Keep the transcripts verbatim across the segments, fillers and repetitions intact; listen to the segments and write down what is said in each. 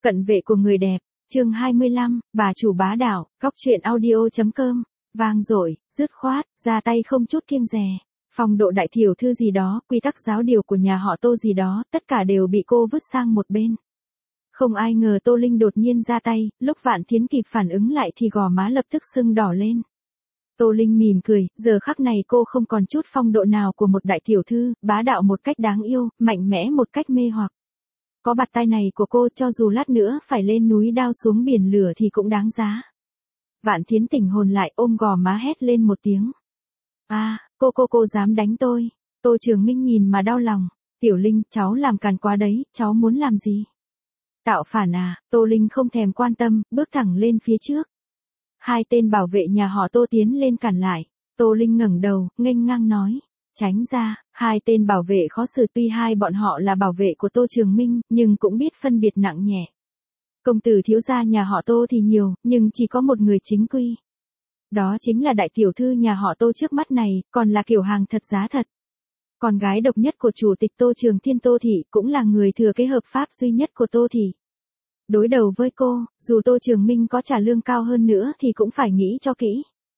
Cận vệ của người đẹp, chương hai mươi lăm, bà chủ bá đạo, góc truyện audio.com, vang dội, dứt khoát, ra tay không chút kiêng dè. Phong độ đại tiểu thư gì đó, quy tắc giáo điều của nhà họ Tô gì đó, tất cả đều bị cô vứt sang một bên. Không ai ngờ Tô Linh đột nhiên ra tay, lúc Vạn Thiến kịp phản ứng lại thì gò má lập tức sưng đỏ lên. Tô Linh mỉm cười, giờ khắc này cô không còn chút phong độ nào của một đại tiểu thư, bá đạo một cách đáng yêu, mạnh mẽ một cách mê hoặc. Có bạt tai này của cô, cho dù lát nữa phải lên núi đao xuống biển lửa thì cũng đáng giá. Vạn Thiến tỉnh hồn lại, ôm gò má hét lên một tiếng. À, cô cô cô dám đánh tôi. Tô Trường Minh nhìn mà đau lòng. Tiểu Linh, cháu làm càn quá đấy, cháu muốn làm gì? Tạo phản à? Tô Linh không thèm quan tâm, bước thẳng lên phía trước. Hai tên bảo vệ nhà họ Tô tiến lên cản lại. Tô Linh ngẩng đầu, nghênh ngang nói. Tránh ra. Hai tên bảo vệ khó xử, tuy hai bọn họ là bảo vệ của Tô Trường Minh, nhưng cũng biết phân biệt nặng nhẹ. Công tử thiếu gia nhà họ Tô thì nhiều, nhưng chỉ có một người chính quy. Đó chính là đại tiểu thư nhà họ Tô trước mắt này, còn là kiểu hàng thật giá thật. Con gái độc nhất của chủ tịch Tô Trường Thiên Tô Thị, cũng là người thừa kế hợp pháp duy nhất của Tô Thị. Đối đầu với cô, dù Tô Trường Minh có trả lương cao hơn nữa thì cũng phải nghĩ cho kỹ.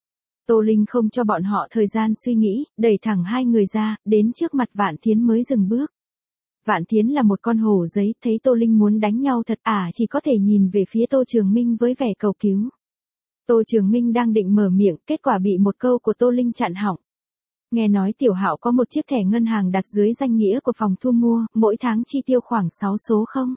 Tô Linh không cho bọn họ thời gian suy nghĩ, đẩy thẳng hai người ra, đến trước mặt Vạn Thiến mới dừng bước. Vạn Thiến là một con hổ giấy, thấy Tô Linh muốn đánh nhau thật à, chỉ có thể nhìn về phía Tô Trường Minh với vẻ cầu cứu. Tô Trường Minh đang định mở miệng, kết quả bị một câu của Tô Linh chặn họng. Nghe nói Tiểu Hạo có một chiếc thẻ ngân hàng đặt dưới danh nghĩa của phòng thu mua, mỗi tháng chi tiêu khoảng sáu số không?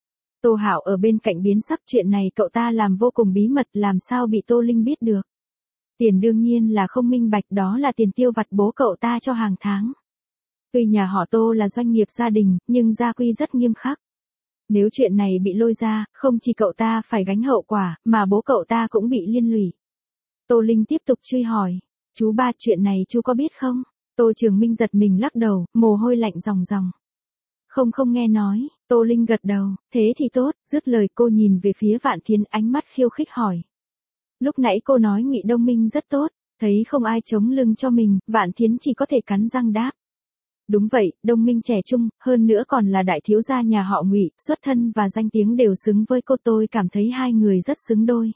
Tô Hạo ở bên cạnh biến sắc, chuyện này cậu ta làm vô cùng bí mật, làm sao bị Tô Linh biết được? Tiền đương nhiên là không minh bạch, đó là tiền tiêu vặt bố cậu ta cho hàng tháng. Tuy nhà họ Tô là doanh nghiệp gia đình, nhưng gia quy rất nghiêm khắc. Nếu chuyện này bị lôi ra, không chỉ cậu ta phải gánh hậu quả, mà bố cậu ta cũng bị liên lụy. Tô Linh tiếp tục truy hỏi. Chú ba, chuyện này chú có biết không? Tô Trường Minh giật mình lắc đầu, mồ hôi lạnh ròng ròng. Không không nghe nói. Tô Linh gật đầu. Thế thì tốt. Dứt lời cô nhìn về phía Vạn Thiến, ánh mắt khiêu khích hỏi. Lúc nãy cô nói Ngụy Đông Minh rất tốt, thấy không ai chống lưng cho mình, Vạn Thiến chỉ có thể cắn răng đáp. Đúng vậy, Đông Minh trẻ trung, hơn nữa còn là đại thiếu gia nhà họ Ngụy, xuất thân và danh tiếng đều xứng với cô, tôi cảm thấy hai người rất xứng đôi.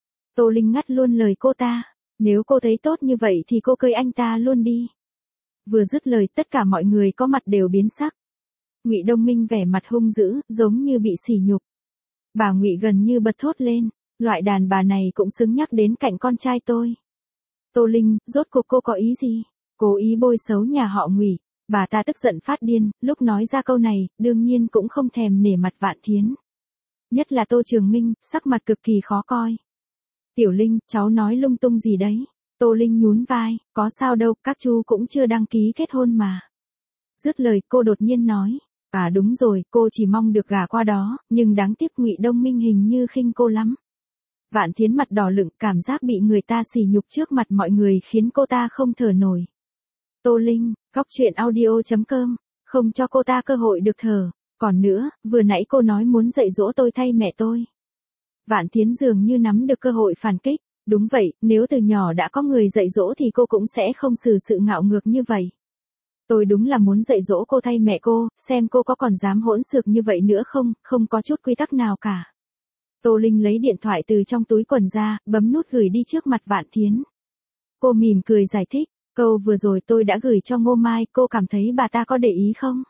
Tô Linh ngắt luôn lời cô ta. Nếu cô thấy tốt như vậy thì cô cưới anh ta luôn đi. Vừa dứt lời, tất cả mọi người có mặt đều biến sắc. Ngụy Đông Minh vẻ mặt hung dữ, giống như bị sỉ nhục. Bà Ngụy gần như bật thốt lên. Loại đàn bà này cũng xứng nhắc đến cạnh con trai tôi. Tô Linh, rốt cuộc cô có ý gì? Cố ý bôi xấu nhà họ Ngụy. Bà ta tức giận phát điên, lúc nói ra câu này, đương nhiên cũng không thèm nể mặt Vạn Thiến. Nhất là Tô Trường Minh, sắc mặt cực kỳ khó coi. Tiểu Linh, cháu nói lung tung gì đấy? Tô Linh nhún vai, có sao đâu, các chú cũng chưa đăng ký kết hôn mà. Dứt lời, cô đột nhiên nói. À đúng rồi, cô chỉ mong được gả qua đó, nhưng đáng tiếc Ngụy Đông Minh hình như khinh cô lắm. Vạn Thiến mặt đỏ lựng, cảm giác bị người ta sỉ nhục trước mặt mọi người khiến cô ta không thở nổi. Tô Linh, góc truyện audio.com, không cho cô ta cơ hội được thở. Còn nữa, vừa nãy cô nói muốn dạy dỗ tôi thay mẹ tôi. Vạn Thiến dường như nắm được cơ hội phản kích. Đúng vậy, nếu từ nhỏ đã có người dạy dỗ thì cô cũng sẽ không xử sự ngạo ngược như vậy. Tôi đúng là muốn dạy dỗ cô thay mẹ cô, xem cô có còn dám hỗn xược như vậy nữa không, không có chút quy tắc nào cả. Tô Linh lấy điện thoại từ trong túi quần ra, bấm nút gửi đi trước mặt Vạn Thiến. Cô mỉm cười giải thích, câu vừa rồi tôi đã gửi cho Ngô Mai, cô cảm thấy bà ta có để ý không?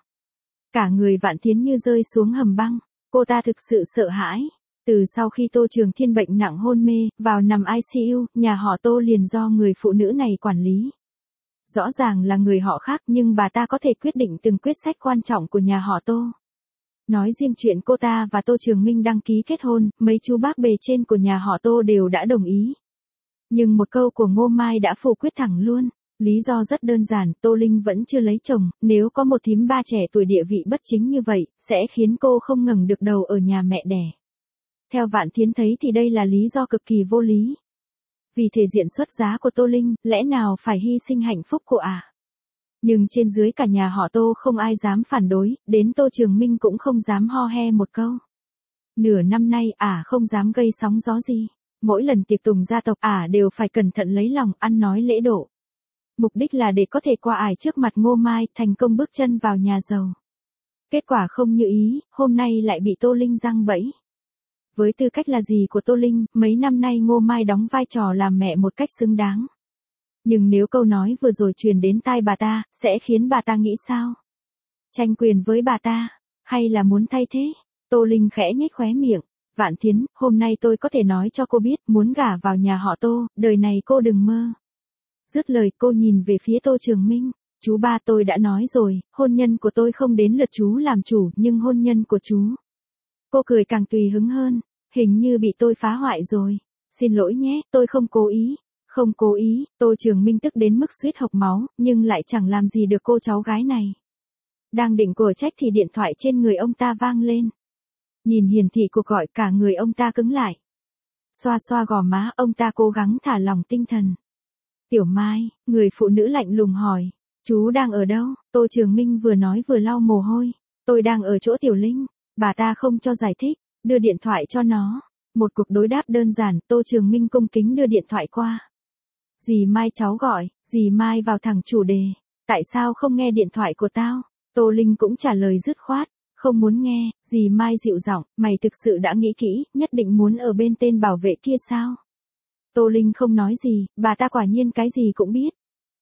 Cả người Vạn Thiến như rơi xuống hầm băng, cô ta thực sự sợ hãi. Từ sau khi Tô Trường Thiên bệnh nặng hôn mê, vào nằm i xê u, nhà họ Tô liền do người phụ nữ này quản lý. Rõ ràng là người họ khác nhưng bà ta có thể quyết định từng quyết sách quan trọng của nhà họ Tô. Nói riêng chuyện cô ta và Tô Trường Minh đăng ký kết hôn, mấy chú bác bề trên của nhà họ Tô đều đã đồng ý. Nhưng một câu của Ngô Mai đã phủ quyết thẳng luôn. Lý do rất đơn giản, Tô Linh vẫn chưa lấy chồng, nếu có một thím ba trẻ tuổi địa vị bất chính như vậy, sẽ khiến cô không ngẩng được đầu ở nhà mẹ đẻ. Theo Vạn Thiến thấy thì đây là lý do cực kỳ vô lý. Vì thể diện xuất giá của Tô Linh, lẽ nào phải hy sinh hạnh phúc của ả? À? Nhưng trên dưới cả nhà họ Tô không ai dám phản đối, đến Tô Trường Minh cũng không dám ho he một câu. Nửa năm nay ả à không dám gây sóng gió gì. Mỗi lần tiệc tùng gia tộc ả à đều phải cẩn thận lấy lòng, ăn nói lễ độ. Mục đích là để có thể qua ải trước mặt Ngô Mai, thành công bước chân vào nhà giàu. Kết quả không như ý, hôm nay lại bị Tô Linh giăng bẫy. Với tư cách là dì của Tô Linh, mấy năm nay Ngô Mai đóng vai trò làm mẹ một cách xứng đáng. Nhưng nếu câu nói vừa rồi truyền đến tai bà ta, sẽ khiến bà ta nghĩ sao? Tranh quyền với bà ta, hay là muốn thay thế? Tô Linh khẽ nhếch khóe miệng. Vạn Thiến, hôm nay tôi có thể nói cho cô biết, muốn gả vào nhà họ Tô, đời này cô đừng mơ. Dứt lời cô nhìn về phía Tô Trường Minh. Chú ba, tôi đã nói rồi, hôn nhân của tôi không đến lượt chú làm chủ, nhưng hôn nhân của chú. Cô cười càng tùy hứng hơn, hình như bị tôi phá hoại rồi. Xin lỗi nhé, tôi không cố ý. Không cố ý, Tô Trường Minh tức đến mức suýt hộc máu, nhưng lại chẳng làm gì được cô cháu gái này. Đang định của trách thì điện thoại trên người ông ta vang lên. Nhìn hiển thị cuộc gọi, cả người ông ta cứng lại. Xoa xoa gò má, ông ta cố gắng thả lỏng tinh thần. Tiểu Mai, người phụ nữ lạnh lùng hỏi. Chú đang ở đâu? Tô Trường Minh vừa nói vừa lau mồ hôi. Tôi đang ở chỗ Tiểu Linh. Bà ta không cho giải thích, đưa điện thoại cho nó. Một cuộc đối đáp đơn giản, Tô Trường Minh cung kính đưa điện thoại qua. Dì Mai cháu gọi, dì Mai vào thẳng chủ đề. Tại sao không nghe điện thoại của tao? Tô Linh cũng trả lời dứt khoát. Không muốn nghe, dì Mai dịu giọng, mày thực sự đã nghĩ kỹ, nhất định muốn ở bên tên bảo vệ kia sao? Tô Linh không nói gì, bà ta quả nhiên cái gì cũng biết.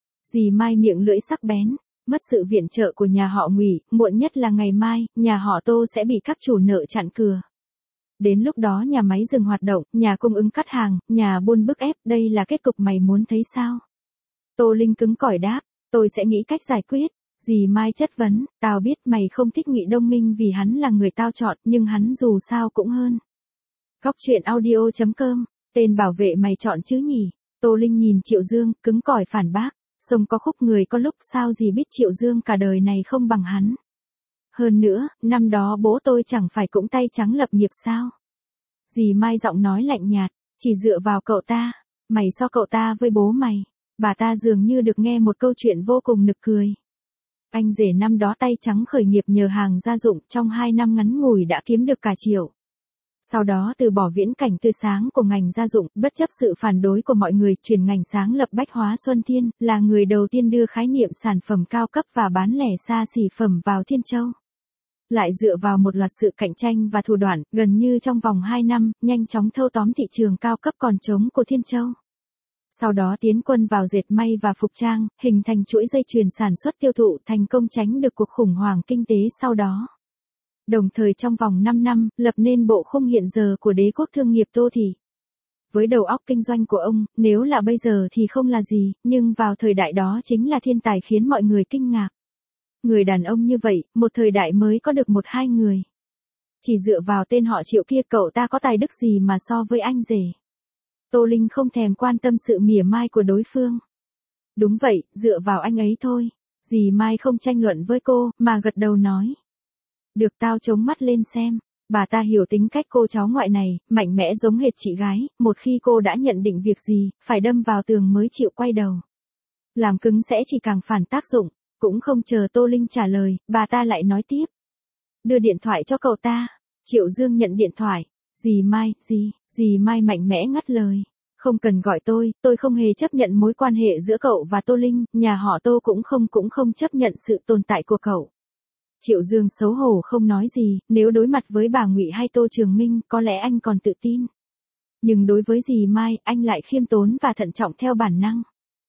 Dì Mai miệng lưỡi sắc bén, mất sự viện trợ của nhà họ Ngụy, muộn nhất là ngày mai, nhà họ Tô sẽ bị các chủ nợ chặn cửa. Đến lúc đó nhà máy dừng hoạt động, nhà cung ứng cắt hàng, nhà buôn bức ép, đây là kết cục mày muốn thấy sao? Tô Linh cứng cỏi đáp, tôi sẽ nghĩ cách giải quyết. Dì Mai chất vấn, tao biết mày không thích Ngụy Đông Minh vì hắn là người tao chọn, nhưng hắn dù sao cũng hơn. Góc truyện audio chấm com, tên bảo vệ mày chọn chứ nhỉ? Tô Linh nhìn Triệu Dương, cứng cỏi phản bác, sông có khúc người có lúc, sao dì biết Triệu Dương cả đời này không bằng hắn. Hơn nữa, năm đó bố tôi chẳng phải cũng tay trắng lập nghiệp sao? Dì Mai giọng nói lạnh nhạt, chỉ dựa vào cậu ta, mày so cậu ta với bố mày. Bà ta dường như được nghe một câu chuyện vô cùng nực cười. Anh rể năm đó tay trắng khởi nghiệp nhờ hàng gia dụng, trong hai năm ngắn ngủi đã kiếm được cả triệu. Sau đó từ bỏ viễn cảnh tươi sáng của ngành gia dụng, bất chấp sự phản đối của mọi người, chuyển ngành sáng lập Bách Hóa Xuân Thiên, là người đầu tiên đưa khái niệm sản phẩm cao cấp và bán lẻ xa xỉ phẩm vào Thiên Châu. Lại dựa vào một loạt sự cạnh tranh và thủ đoạn, gần như trong vòng hai năm, nhanh chóng thâu tóm thị trường cao cấp còn trống của Thiên Châu. Sau đó tiến quân vào dệt may và phục trang, hình thành chuỗi dây chuyền sản xuất tiêu thụ, thành công tránh được cuộc khủng hoảng kinh tế sau đó. Đồng thời trong vòng năm năm, lập nên bộ khung hiện giờ của đế quốc thương nghiệp Tô Thị. Với đầu óc kinh doanh của ông, nếu là bây giờ thì không là gì, nhưng vào thời đại đó chính là thiên tài khiến mọi người kinh ngạc. Người đàn ông như vậy, một thời đại mới có được một hai người. Chỉ dựa vào tên họ Triệu kia, cậu ta có tài đức gì mà so với anh rể. Tô Linh không thèm quan tâm sự mỉa mai của đối phương. Đúng vậy, dựa vào anh ấy thôi. Dì Mai không tranh luận với cô, mà gật đầu nói. Được, tao chống mắt lên xem. Bà ta hiểu tính cách cô cháu ngoại này, mạnh mẽ giống hệt chị gái, một khi cô đã nhận định việc gì, phải đâm vào tường mới chịu quay đầu. Làm cứng sẽ chỉ càng phản tác dụng. Cũng không chờ Tô Linh trả lời, bà ta lại nói tiếp. Đưa điện thoại cho cậu ta. Triệu Dương nhận điện thoại. Dì Mai, dì, dì Mai mạnh mẽ ngắt lời. Không cần gọi tôi, tôi không hề chấp nhận mối quan hệ giữa cậu và Tô Linh, nhà họ Tô cũng không cũng không chấp nhận sự tồn tại của cậu. Triệu Dương xấu hổ không nói gì, nếu đối mặt với bà Ngụy hay Tô Trường Minh, có lẽ anh còn tự tin. Nhưng đối với dì Mai, anh lại khiêm tốn và thận trọng theo bản năng.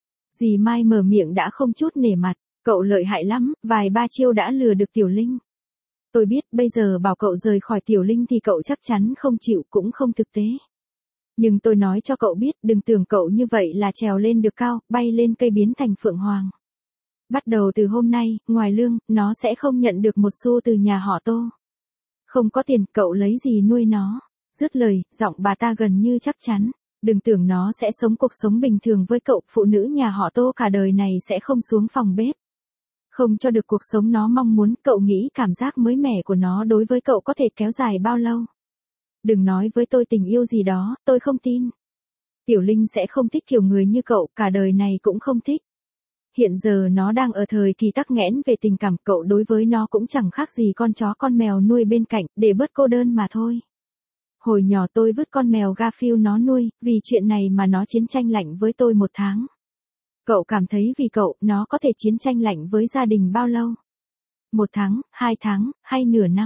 Dì Mai mở miệng đã không chút nể mặt, cậu lợi hại lắm, vài ba chiêu đã lừa được Tiểu Linh. Tôi biết bây giờ bảo cậu rời khỏi Tiểu Linh thì cậu chắc chắn không chịu, cũng không thực tế. Nhưng tôi nói cho cậu biết, đừng tưởng cậu như vậy là trèo lên được cao, bay lên cây biến thành phượng hoàng. Bắt đầu từ hôm nay, ngoài lương, nó sẽ không nhận được một xu từ nhà họ Tô. Không có tiền, cậu lấy gì nuôi nó? Dứt lời, giọng bà ta gần như chắc chắn. Đừng tưởng nó sẽ sống cuộc sống bình thường với cậu, phụ nữ nhà họ Tô cả đời này sẽ không xuống phòng bếp. Không cho được cuộc sống nó mong muốn, cậu nghĩ cảm giác mới mẻ của nó đối với cậu có thể kéo dài bao lâu? Đừng nói với tôi tình yêu gì đó, tôi không tin. Tiểu Linh sẽ không thích kiểu người như cậu, cả đời này cũng không thích. Hiện giờ nó đang ở thời kỳ tắc nghẽn về tình cảm, cậu đối với nó cũng chẳng khác gì con chó con mèo nuôi bên cạnh, để bớt cô đơn mà thôi. Hồi nhỏ tôi vứt con mèo Garfield nó nuôi, vì chuyện này mà nó chiến tranh lạnh với tôi một tháng. Cậu cảm thấy vì cậu, nó có thể chiến tranh lạnh với gia đình bao lâu? Một tháng, hai tháng, hay nửa năm?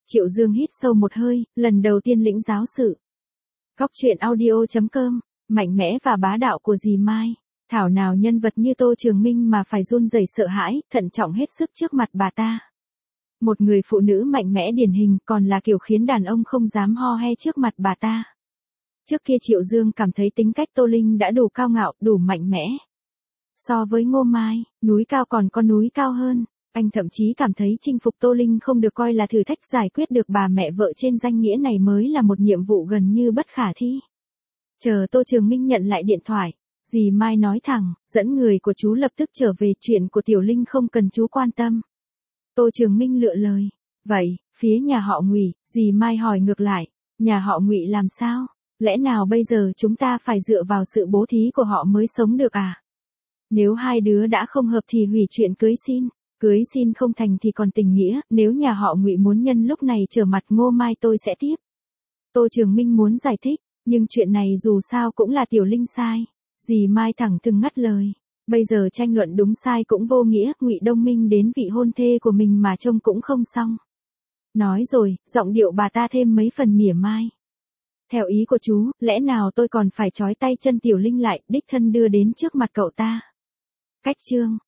Triệu Dương hít sâu một hơi, lần đầu tiên lĩnh giáo sự. Góc truyện audio.com, mạnh mẽ và bá đạo của dì Mai. Thảo nào nhân vật như Tô Trường Minh mà phải run rẩy sợ hãi, thận trọng hết sức trước mặt bà ta. Một người phụ nữ mạnh mẽ điển hình còn là kiểu khiến đàn ông không dám ho he trước mặt bà ta. Trước kia Triệu Dương cảm thấy tính cách Tô Linh đã đủ cao ngạo, đủ mạnh mẽ. So với Ngô Mai, núi cao còn có núi cao hơn. Anh thậm chí cảm thấy chinh phục Tô Linh không được coi là thử thách, giải quyết được bà mẹ vợ trên danh nghĩa này mới là một nhiệm vụ gần như bất khả thi. Chờ Tô Trường Minh nhận lại điện thoại, dì Mai nói thẳng, dẫn người của chú lập tức trở về, chuyện của Tiểu Linh không cần chú quan tâm. Tô Trường Minh lựa lời, vậy, phía nhà họ Ngụy, dì Mai hỏi ngược lại, nhà họ Ngụy làm sao? Lẽ nào bây giờ chúng ta phải dựa vào sự bố thí của họ mới sống được à? Nếu hai đứa đã không hợp thì hủy chuyện cưới xin. Cưới xin không thành thì còn tình nghĩa, nếu nhà họ Ngụy muốn nhân lúc này trở mặt Ngô Mai tôi sẽ tiếp. Tô Trường Minh muốn giải thích, nhưng chuyện này dù sao cũng là Tiểu Linh sai. Dì Mai thẳng thừng ngắt lời. Bây giờ tranh luận đúng sai cũng vô nghĩa, Ngụy Đông Minh đến vị hôn thê của mình mà trông cũng không xong. Nói rồi, giọng điệu bà ta thêm mấy phần mỉa mai. Theo ý của chú, lẽ nào tôi còn phải trói tay chân Tiểu Linh lại, đích thân đưa đến trước mặt cậu ta? Cách chương